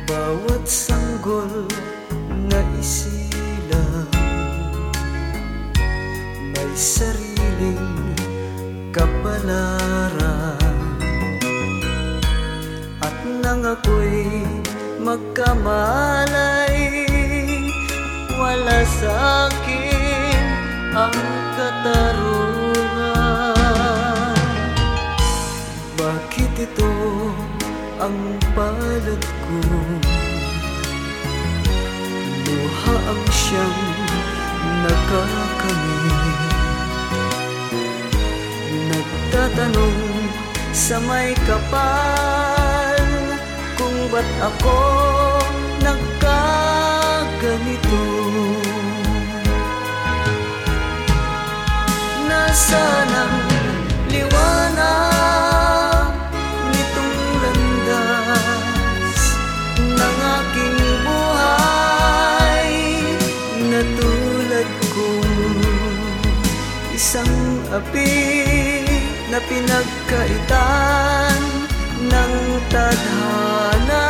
Bawat sanggol na isilang may sariling kapalaran. At nang ako'y magkamalay, wala sa akin ang katarungan. Bakit ito ang palad ko? Luha ang siyang nakakamit. Nagtatanong sa may kapal kung ba't ako nagkaganito. Nasaan ang liwanag nitong landas ng aking buhay, na tulad kong isang api na pinagkaitan ng tadhana.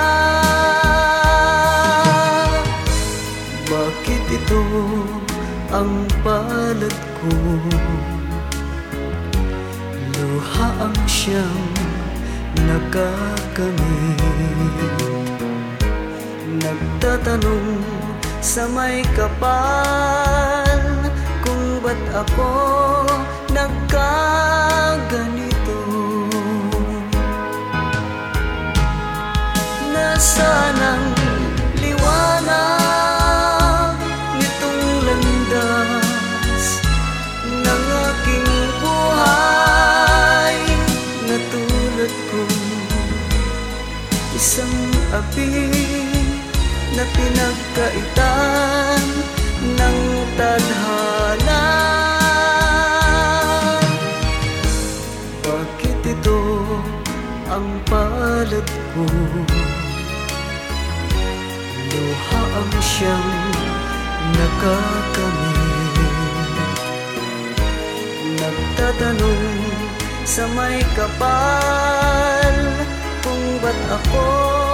Bakit ito ang palad ko? Luha ang siyang nakakamit. Nagtatanong sa may kapal kung ba't ako nagkaganito. Nasaan ang liwanag nitong landas ng aking buhay, na tulad kong isang api na pinagkaitan ng tadhana. Bakit ito ang palad ko? Luha ang siyang nakakamit. Nagtatanong sa may kapal kung ba't ako